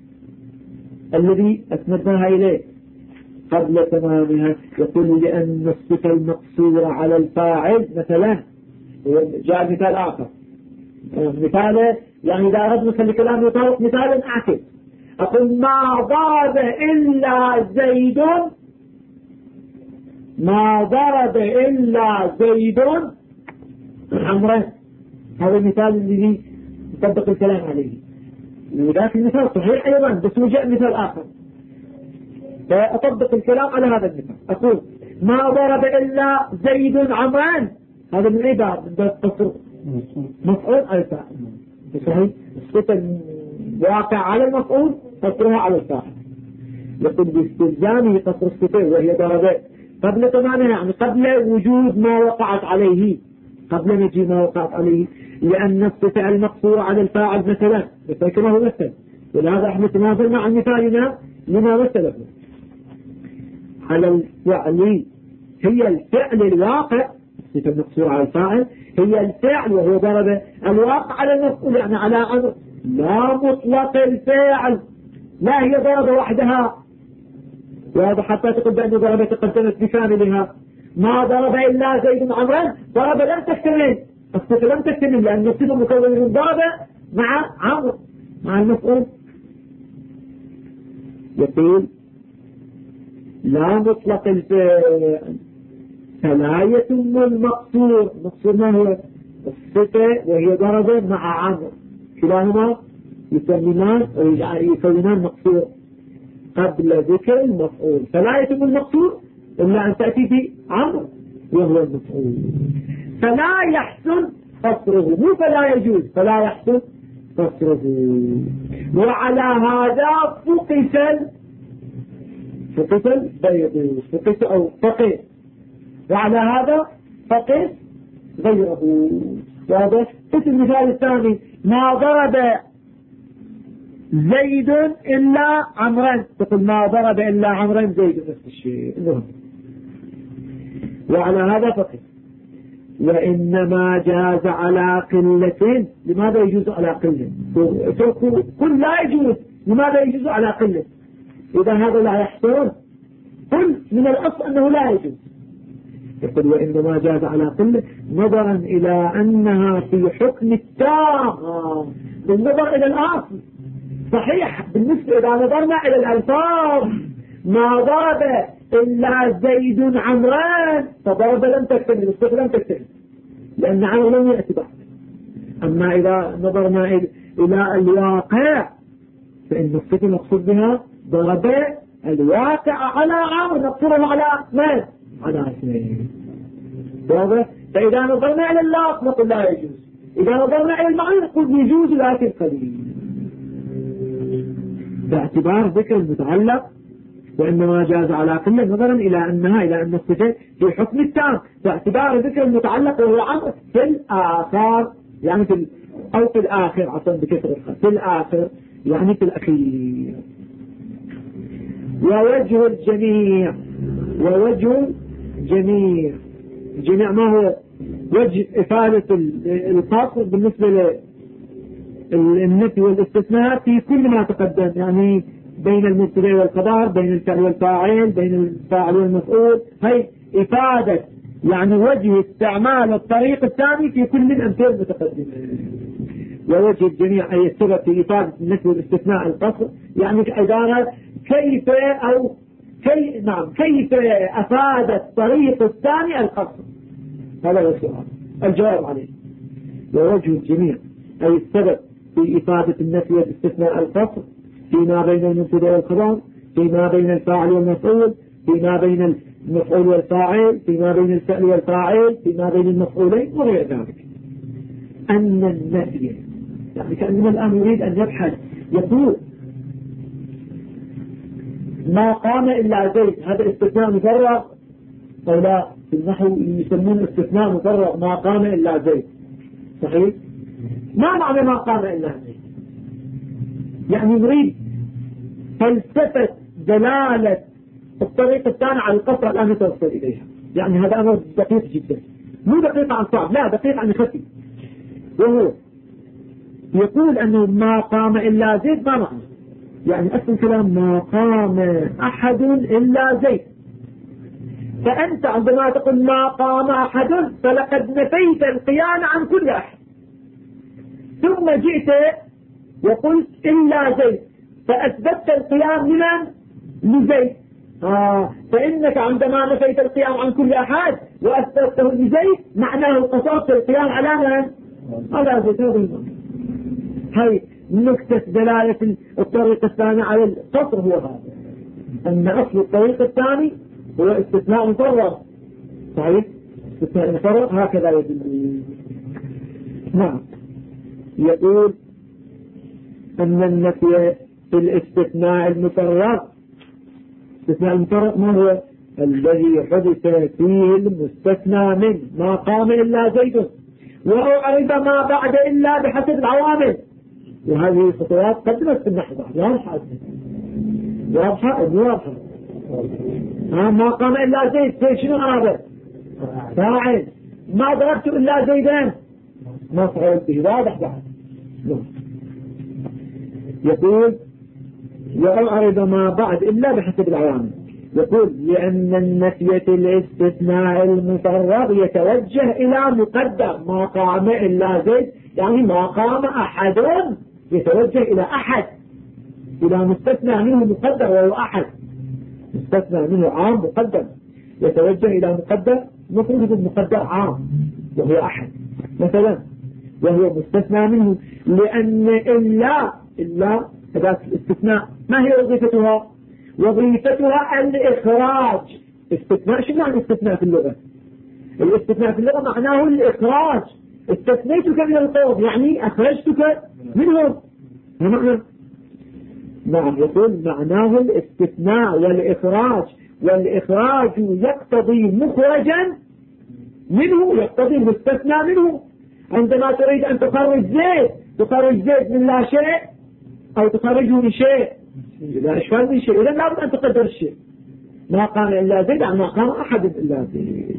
الذي أسندناها إليه قبل تمامها. يقول لأن الصفة المقصورة على الفاعل مثلا جاء مثال آخر، مثال يعني إذا أردنا نخلي كلام يطابق مثال أعكس، أقول ما ضرب إلا زيد، ما ضرب إلا زيد عمرا. هذا المثال الذي يطبق الكلام عليه، وذاك المثال صحيح أيضا بس وجاء مثال آخر، فأطبق الكلام على هذا المثال. أقول ما ضرب إلا زيد عمرا، هذا من عبارة من باب قصر مفعول على الفاعل. صحيح الصفة الواقع على المفعول قصرها على الفاعل. يقول باستلزامه قصر الصفة وهي ضرب قبل تمامها، يعني قبل وجود ما وقعت عليه، قبل مجيء ما وقعت عليه، لأن الصفة المقصورة على الفاعل مثلا كما هو مثل، ولهذا احنا تناظرنا عن مثالنا لما مثله على الفعل. هي الفعل الواقع، الصفة المقصورة على الفاعل هي الفعل وهو ضرب الواقع على المفعول، يعني على أمر لا مطلق الفعل، لا هي ضرب وحدها، وهذا حتى تقول بأن ضرب تقدمت بكاملها. ما ضرب إلا زيد عمرا، ضرب لم تكتمل، الصفة لم تكتمل لأن الصفة مكونة من ضرب مع عمر مع المفعول. يقول لا مطلق الفعل فلا يتم المقصور. المقصور ما هو؟ الصفة وهي ضرب مع عمر، كلاهما يسمونان ويكونان مقصور قبل ذكر المفعول، فلا يتم المقصور إلا أن تأتي في عمر وهو المفعول، فلا يحسن قصره، مو فلا يجوز، فلا يحسن قصره. وعلى هذا فقس البيض، فقس أو فقس، وعلى هذا فقس غيره. وهذا في المثال الثاني ما ضرب زيد إلا عمرا، تقول ما ضرب إلا عمرا زيد نفس الشيء. وعلى هذا فقس. وإنما جاز على قلة، لماذا يجوز على قلة؟ قل لا يجوز، لماذا يجوز على قلة؟ إذا هذا لا يحصل قل من الأصل أنه لا يجوز. يقول وإنما جاز على قلة نظرا إلى أنها في حكم التام بالنظر إلى الأصل. صحيح بالنسبة إذا نظرنا إلى الألفاظ ما ضرب إلا زيد عمران، فضرب لم تكتمل، الصفة لم تكتمل لأن عمر لم يأتي بعد. أما إذا نظرنا إلى الواقع فإن الصفة مقصود بها ضرب الواقع على عمر، نقصره على من؟ على اثنين. فإذا نظرنا إلى اللفظ نقول لا يجوز، إذا نظرنا إلى المعنى نقول يجوز لكن قليل، باعتبار ذكر المتعلق. وإنما جاز على قلة نظرا إلى أن الصفة في حكم التام باعتبار ذكر المتعلق وهو عمر في الآخر، يعني في الآخر، عفوا بكثرة في الآخر يعني في الأخير. ووجه الجميع ما هو؟ وجه إفادة القصر بالنسبة للنفي والاستثناء في كل ما تقدم، يعني بين المبتدأ والخبر، بين الفعل والفاعل، بين الفاعل والمفعول، هي إفادة يعني وجه استعمال الطريق الثاني في كل الأمثلة المتقدمة. ووجه الجميع أي السبب في إفادة النفي والاستثناء القصر، يعني عبارة كيف أفاد الطريق الثاني القصر؟ هذا هو السؤال، الجواب عليه. ووجه الجميع أي السبب في إفادة النفي والاستثناء القصر فيما بين المبتدأ والخبر، فيما بين الفاعل والمفعول، فيما بين المفعول والفاعل، فيما بين الفعل والفاعل، فيما بين المفعولين وغير ذلك. أن النفي يعني كأننا الآن يريد أن يبحث، يقول ما قام إلا زيد، هذا استثناء مفرغ أو لا؟ في النحو يسمون استثناء مفرغ ما قام إلا زيد. صحيح؟ ما معنى ما قام إلا زيد؟ يعني نريد فلسفة دلالة الطريق الثاني على القصر الآن نتوصل إليها. يعني هذا أمر دقيق جدا، مو دقيق عن صعب، لا دقيق عن خفي. وهو يقول أنه ما قام إلا زيد ما معنى؟ يعني أصل الكلام ما قام أحد إلا زيد. فأنت عندما تقول ما قام أحد فلقد نفيت القيام عن كل أحد، ثم جئت وقلت إلا زيد فأثبتت القيام لزيد. فإنك عندما نفيت القيام عن كل أحد وأثبته لزيد معناه قصرت القيام على من؟ على زيد. هاي نكتة دلالة الطريق الثاني على القصر هو هذا، أن أصل الطريق الثاني هو استثناء مفرغ. صحيح؟ استثناء مفرغ هكذا يدل. نعم. يقول أن النفي في الاستثناء المفرغ، استثناء المفرغ ما هو؟ الذي حدث فيه المستثنى منه ما قام إلا زيد وأعرض ما بعد إلا بحسب العوامل. وهذه الخطوات قدمت في النحو واضحة واضحة. ما قام إلا زيد شنو أراد؟ فاعل. ما ضربت إلا زيدان ما فعلت به، واضح بعد. يقول وأعرض ما بعد إلا بحسب العوامل. يقول لأن النفي في الاستثناء المفرغ يتوجه إلى مقدر ما قام إلا زيد، يعني ما قام أحد يتوجه إلى أحد، إلى مستثنى منه مقدر وهو أحد، مستثنى منه عام مقدر يتوجه إلى مقدر مفروض المقدر عام وهو أحد مثلا، وهو مستثنى منه. لأن إلا هذا الاستثناء ما هي وظيفتها؟ وظيفتها الإخراج. استثناء شو معنى الاستثناء في اللغة؟ الاستثناء في اللغة معناه الإخراج. استثنيتك من القوم يعني أخرجتك منهم. نعم. يقول معناه الاستثناء والإخراج، والإخراج يقتضي مخرجا منه، يقتضي مستثنى منه. عندما تريد أن تخرج زيد من لا شيء أو تخرجه من شيء، لا إشكال من شيء، إذا لابد أن تقدر الشيء. ما قام إلا زيد يعني ما قام أحد إلا زيد،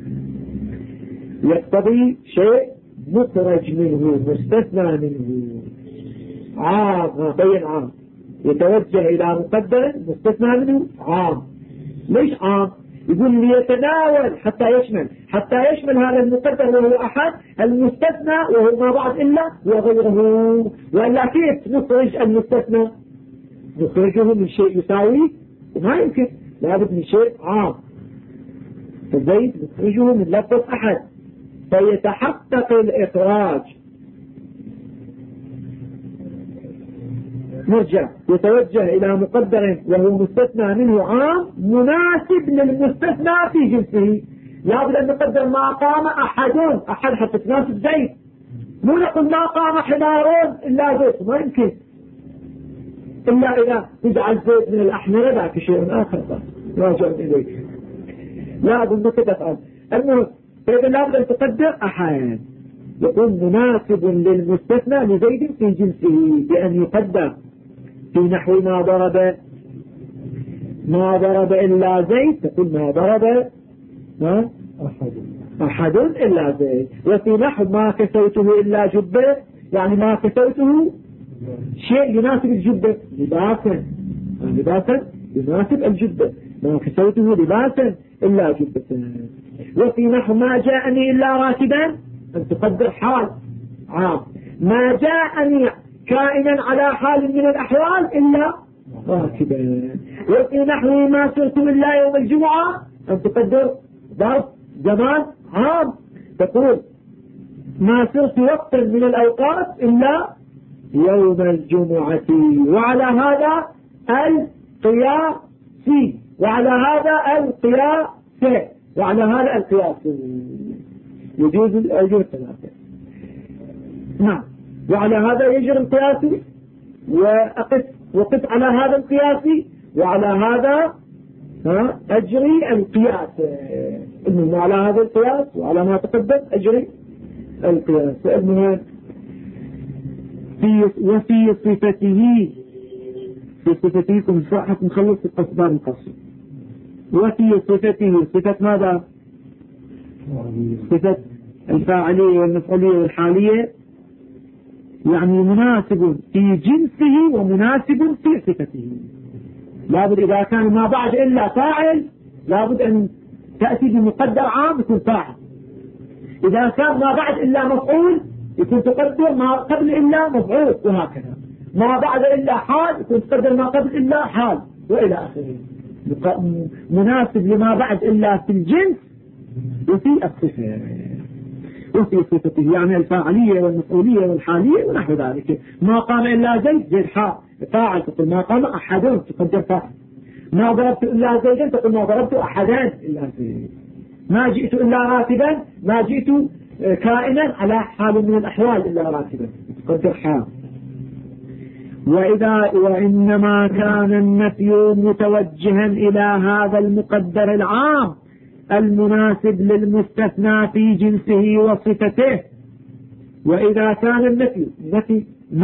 يقتضي شيء مخرج منه مستثنى منه عام. بين عام يتوجه إلى مقدر مستثنى منه عام. ليش عام؟ يقول ليتناول حتى يشمل هذا المقدر وهو أحد المستثنى وهو ما بعد إلا وغيره. وإلا كيف نخرج المستثنى؟ نخرجه من شيء يساوي ما يمكن، لابد من شيء عام. فزيد نخرجه من لفظ أحد فيتحقق الإخراج. نرجع يتوجه إلى مقدر وهو مستثنى منه عام مناسب للمستثنى في جنسه. لابد أن نقدر ما قام أحد حتى تناسب زيد، مو نقول ما قام حمار إلا زيد، ما يمكن إلا إذا تجعل زيد من الأحمر ذاك شيء آخر راجع إليك. لا أظن تفعل المهم. فإذا لابد أن تقدر أحد يكون مناسب للمستثنى لزيد في جنسه بأن يقدر في نحو ما ضرب إلا زيد، تقول ما ضرب أحد إلا زيد. وفي نحو ما كسوته إلا جبة، يعني ما كسوته شيء يناسب الجبة، لباسا يناسب الجبة، ما كسوته لباسا إلا جبة. وفي نحو ما جاءني إلا راكبا، أن تقدر حال عام، ما جاءني كائنا على حال من الأحوال إلا راكبا. وفي نحو ما سرت إلا يوم الجمعة، أن تقدر ظرف زمان عام، تقول ما سرت وقتا من الأوقات إلا يوم الجمعة. وعلى هذا القياس يجوز الأجور ثلاثة. نعم. وعلى هذا يجري القياس وقف على هذا القياس، وعلى هذا أجري القياس. المهم على هذا القياس وعلى ما تقدم أجري القياس. المهم وفي صفته، في صفته كم صحة مخلص القصبان القصر. وفي صفته، صفة ماذا؟ صفة الفاعلية والمفعولية والحالية، يعني مناسب في جنسه ومناسب في صفته. لابد إذا كان ما بعد إلا فاعل لابد أن تأتي بمقدر عام يكون فاعل. إذا كان ما بعد إلا مفعول يكون تقدر ما قبل إلا مفعول، وهكذا. ما بعد إلا حال يكون تقدر ما قبل إلا حال، وإلى آخره. مناسب لما بعد إلا في الجنس وفي الصفة وفي صفته، يعني الفاعلية والمفعولية والحالية ونحو ذلك. ما قام إلا زيد فاعل، تقول ما قام أحد تقدر فاعل. ما ضربت إلا زيدا تقول ما ضربت أحدان إلا زيد. ما جئت إلا راتبا، ما جئت كائنا على حال من الأحوال إلا راتبا تقدر حال. وإنما كان النفي متوجها إلى هذا المقدر العام المناسب للمستثنى في جنسه وصفته. وإذا كان النفي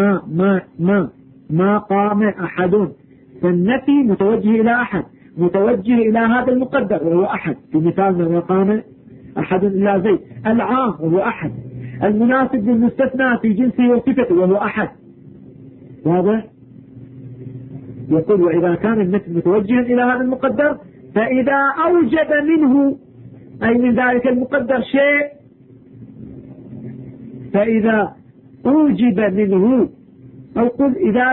ما قام أحد، فالنفي متوجه إلى أحد، متوجه إلى هذا المقدر وهو أحد. في مثالنا ما قام أحد إلا زيد. العام وهو أحد، المناسب للمستثنى في جنسه وصفته وهو أحد. هذا يقول وإذا كان النفي متوجها إلى هذا المقدر، فإذا أوجب منه أي من ذلك المقدر شيء، فإذا أوجب منه، أو قل إذا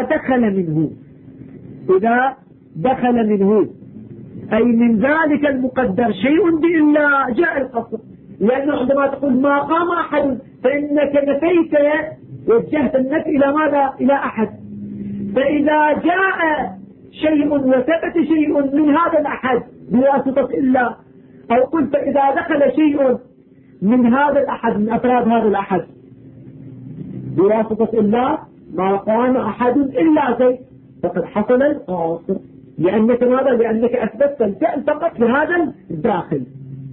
دخل منه أي من ذلك المقدر شيء بإلا جاء القصر. لأنه عندما تقول ما قام أحد فإنك نفيت، وجهت النفي إلى ماذا؟ إلى أحد. فإذا جاء شيء وثبت شيء من هذا الأحد بواسطة إلا، أو قلت إذا دخل شيء من هذا الأحد من أفراد هذا الأحد بواسطة إلا، ما قام أحد إلا زيد، فقد حصل القاصر. لأنك ماذا؟ لأنك أثبتت الفعل فقط لهذا الداخل،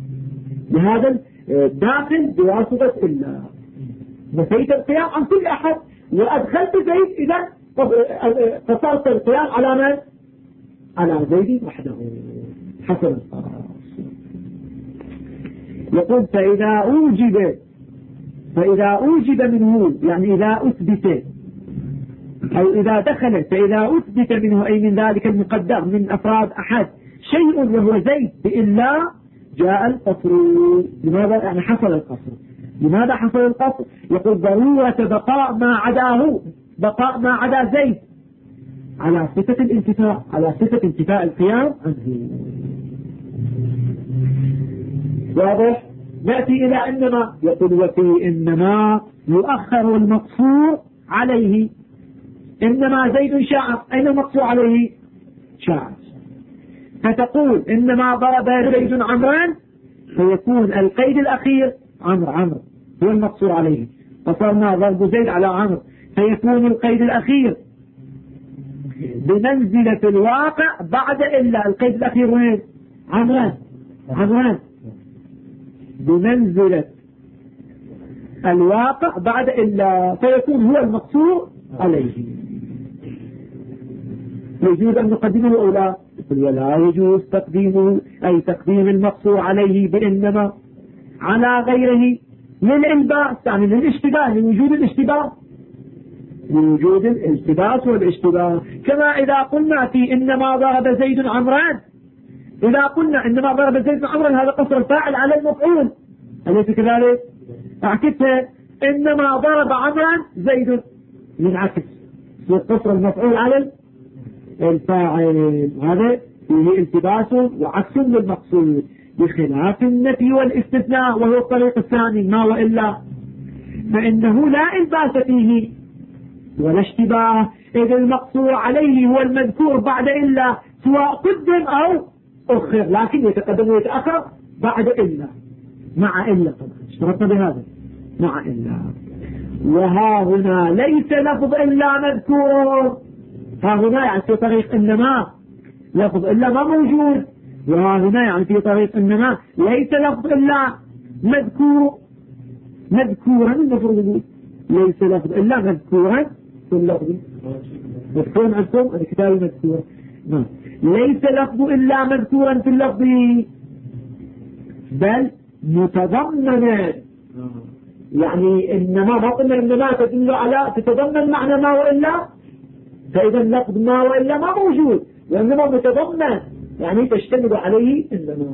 بواسطة إلا. نفيت القيام عن كل أحد وأدخلت زيد، إذا قصرت القيام على من؟ على زيد وحده. حصل القاصر. يقول فإذا أوجب منه، يعني إذا أثبت أو إذا دخل، فإذا أثبت منه أي من ذلك المقدر من أفراد أحد شيء وهو زيد بإلا جاء القصر. لماذا؟ يعني حصل القصر. لماذا حصل القصر؟ يقول ضرورة بقاء ما عدا زيد على صفة الانتفاء، على صفة انتفاء القيام عنه. واضح؟ نأتي إلى إنما. يقول وفي إنما يؤخر المقصور عليه. إنما زيد شاعر، أين المقصور عليه؟ شاعر. فتقول إنما ضرب زيد عمرا، فيكون القيد الأخير عمرو هو المقصور عليه، فصرنا ضرب زيد على عمرو، فيكون القيد الأخير بمنزلة الواقع بعد إلا. القيد الأخير وين؟ عمران بمنزلة الواقع بعد إلا، فيكون هو المقصور عليه. يجوز أن نقدمه أو لا؟ ولا يجوز تقديمه، أي تقديم المقصور عليه بإنما على غيره للإلباس، يعني للاشتباه، لوجود الاشتباه، لوجود الالتباس والاشتباه. كما إذا قلنا في إنما ضرب زيد عمران، إذا قلنا إنما ضرب زيد عمران هذا قصر الفاعل على المفعول، أليس كذلك؟ أعكسها إنما ضرب عمران زيد، ينعكس قصر المفعول على الفاعل. هذا فيه التباس وعكس للمقصود، بخلاف النفي والاستثناء وهو الطريق الثاني ما وإلا، فإنه لا إلباس فيه ولا اشتباه، إذ المقصور عليه هو المذكور بعد إلا، سواء قدم أو أخر، لكن يتقدم ويتأخر بعد إلا، مع إلا. طبعا اشترطنا بهذا مع إلا. وها هنا ليس لفظ إلا مذكور، ها هنا يعني في طريق إنما لفظ إلا ما موجود، وهنا يعني في طريق إنما ليس لفظ إلا مذكورا المفروض يقول ليس لفظ إلا مذكورا في اللفظ مذكورا عندكم الكتاب مذكورا ليس لفظ إلا مذكورا في اللفظ بل متضمنا يعني إنما ما قلنا إنما تدل على تتضمن معنى ما وإلا فإذا لفظ ما وإلا ما موجود وإنما متضمن يعني تشتمل عليه إنما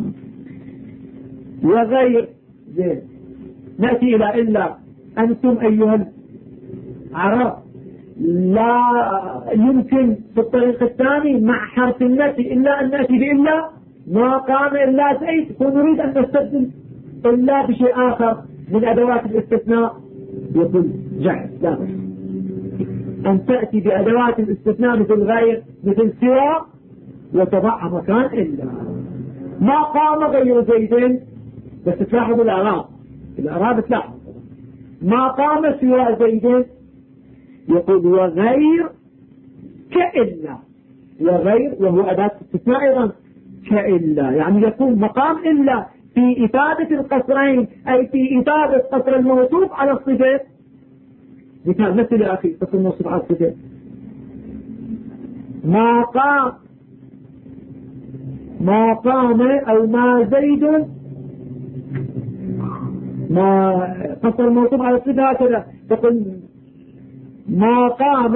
وغير زين نأتي إلى إلا أنتم أيها العرب لا يمكن في الطريق الثاني مع حرف النفي إلا أن نأتي بإلا ما قام إلا زيد ونريد أن نستبدل إلا بشيء آخر من أدوات الاستثناء يقول جعل لا أن تأتي بأدوات الاستثناء مثل غير مثل سوى وتضع مكان إلا ما قام غير زيد بس تلاحظوا الأعراب تلاحظ ما قام سوى زيد يقول وغير كإلا وغير وهو أداة استثناء أيضا كإلا يعني يكون مقام إلا في إفادة القصرين أي في إفادة قصر الموصوف على الصفة مثال مثل أخي قصر الموصوف على الصفة ما قام أو ما زيد ما قصر الموصوف على الصفة هكذا تقول ما قام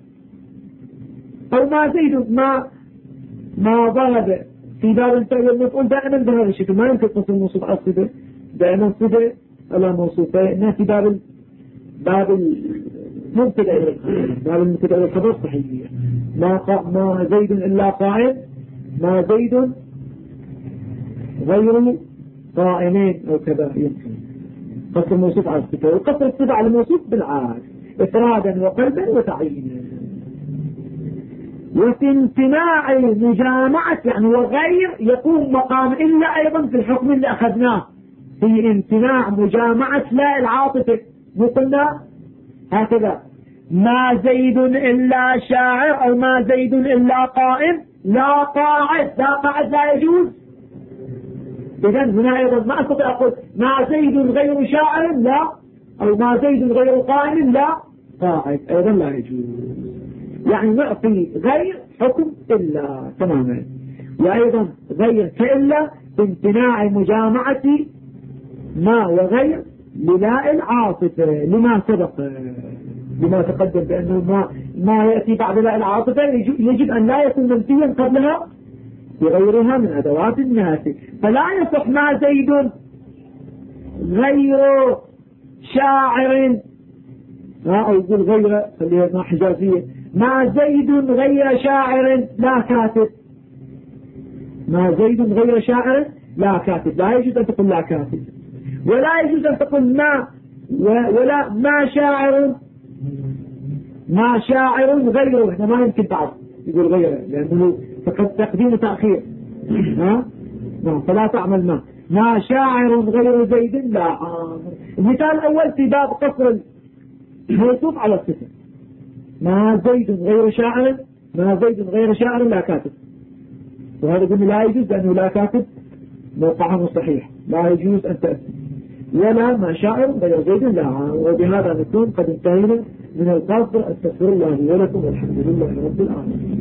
أو ما زيد ما ضرب في باب الفعل المفعول دائما بهذا الشكل ما يمكن قصر الموصوف على الصفة دائما صفة على موصوفة إنها في باب المبتدأ باب المبتدأ والخبر صحيح ما زيد إلا قائم ما زيد غير قائمين أو كذا يمكن قصر الموصوف على الصفة وقصر الصفة على الموصوف بالعاد إفرادا وقلبا وتعيينا وفي امتناع مجامعة يعني وغير يكون مقام إلا أيضا في الحكم اللي أخذناه في امتناع مجامعة لا العاطفة قلنا هكذا ما زيد إلا شاعر أو ما زيد إلا قائم لا قاعد لا يجوز إذن هنا أيضا ما أستطيع أقول ما زيد غير شاعر لا أو ما زيد غير قائم لا قاعد أيضا لا يجوز يعني نعطي غير حكم إلا تماما وأيضا غير كإلا بامتناع مجامعة ما وغير للاء العاطفة لما سبق لما تقدم بأنه ما يأتي بعد لاء العاطفة يجب أن لا يكون منفيا قبلها بغيرها من أدوات الناس فلا يصح ما زيد غير شاعر أو يقول غير خليها حجازية ما زيد غير شاعر لا كاتب ما زيد غير شاعر لا كاتب لا يجوز أن تقول لا كاتب ولا يجوز أن تقول ولا ما شاعر غيره احنا ما يمكن بعض يقول غيره لأنه فقد تقديم وتأخير فلا تعمل ما شاعر غير زيد لا المثال الأول في باب قصر الموصوف على الصفة ما زيد غير شاعر لا كاتب وهذا قلنا لا يجوز لأنه لا كاتب موقعه صحيح لا يجوز أن تأتي ولا ما شاعر غير زيد لا وبهذا نكون قد انتهينا من القصر استغفر الله ولكم والحمد لله رب العالمين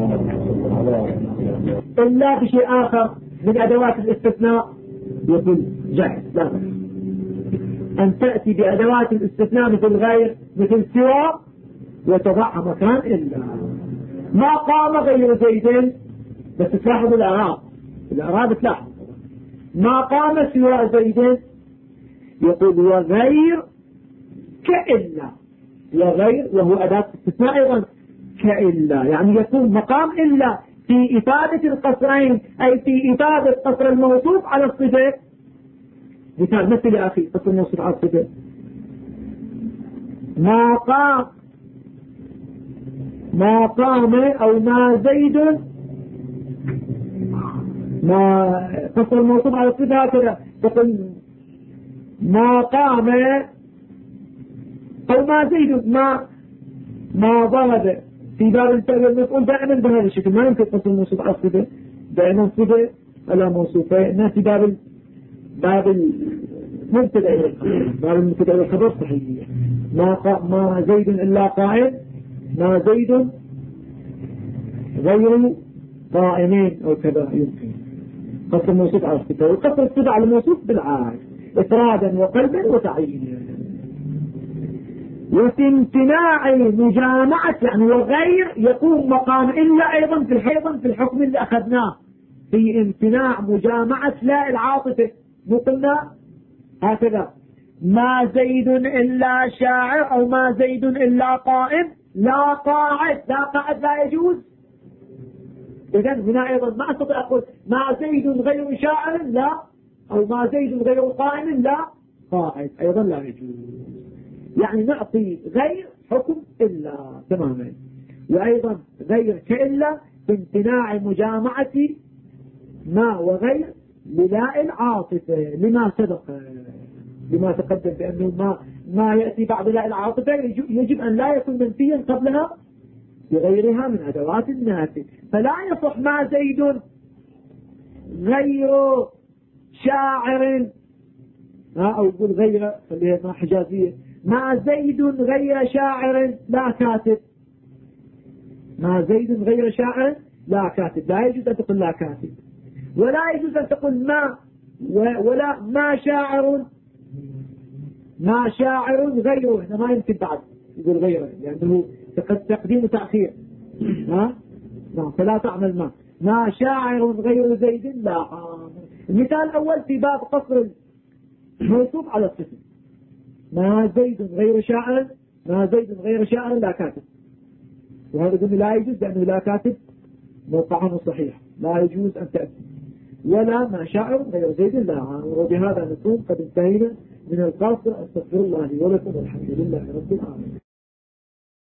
إلا بشيء آخر من أدوات الاستثناء يقول جهد لا أن تأتي بأدوات الاستثناء مثل غير مثل سوى وتضع مكان إلا ما قام غير زيد بس تلاحظ الأعراب تلاحظ ما قام سوى زيد يقول وغير كإلا وغير وهو أداة استثناء أيضا كإلا يعني يكون مقام إلا في إفادة القصرين أي في إفادة قصر الموصوف على الصفة مثال مثل يا أخي قصر الموصوف على الصفة ما قام أو ما زيد ما قصر الموصوف على الصفة هكذا تقول ما قام أو ما زيد ما ضرب في باب الفعل المفعول دائما بهذا الشكل ما يمكن قصر الموصوف على الصفة دائما صفة على موصوفة الناس باب المبتدأ باب المبتدأ والخبر صحيح. ما زيد إلا قائم، ما زيد غير قائمين أو كذا يمكن قصر الموصوف على الصفة، وقصر الصفة على الموصوف بالعكس إفرادا وقلبا وتعيينا. وفي امتناع مجامعة يعني وغير يقوم مقام إلا أيضا في الحكم اللي أخذناه في امتناع مجامعة لا العاطفة. قلنا هكذا ما زيد إلا شاعر أو ما زيد إلا قائم لا قاعد لا يجوز. إذن هنا أيضا ما أستطيع أقول ما زيد غير شاعر لا، أو ما زيد غير قائم لا قاعد أيضا لا يجوز. يعني نعطي غير حكم إلا تماما، وأيضا غير كإلا في امتناع مجامعة ما وغير للاء العاطفة لما سبق لما تقدم بأنه ما يأتي بعد لاء العاطفة يجب أن لا يكون منفيا قبلها بغيرها من أدوات النافي. فلا يصح ما زيد غير شاعر أو يقول غير خليها حجازية ما زيد غير شاعر لا كاتب. ما زيد غير شاعر لا كاتب لا يجوز أن تقول لا كاتب، ولا يجوز أن تقول ولا ما شاعر غيره. هنا ما يمكن بعد يقول غيره لأنه تقديم وتأخير نعم فلا تعمل ما شاعر غير زيد لا. المثال الأول في باب قصر الموصوف على الصفة ما زيد غير شاعر لا كاتب، وهذا قلنا لا يجوز لأنه لا كاتب موقعه صحيح لا يجوز أن تأتي. ولا ما شاعر غير زيد لا. وبهذا نكون قد انتهينا من القصر. أستغفر الله لي ولكم والحمد لله رب العالمين.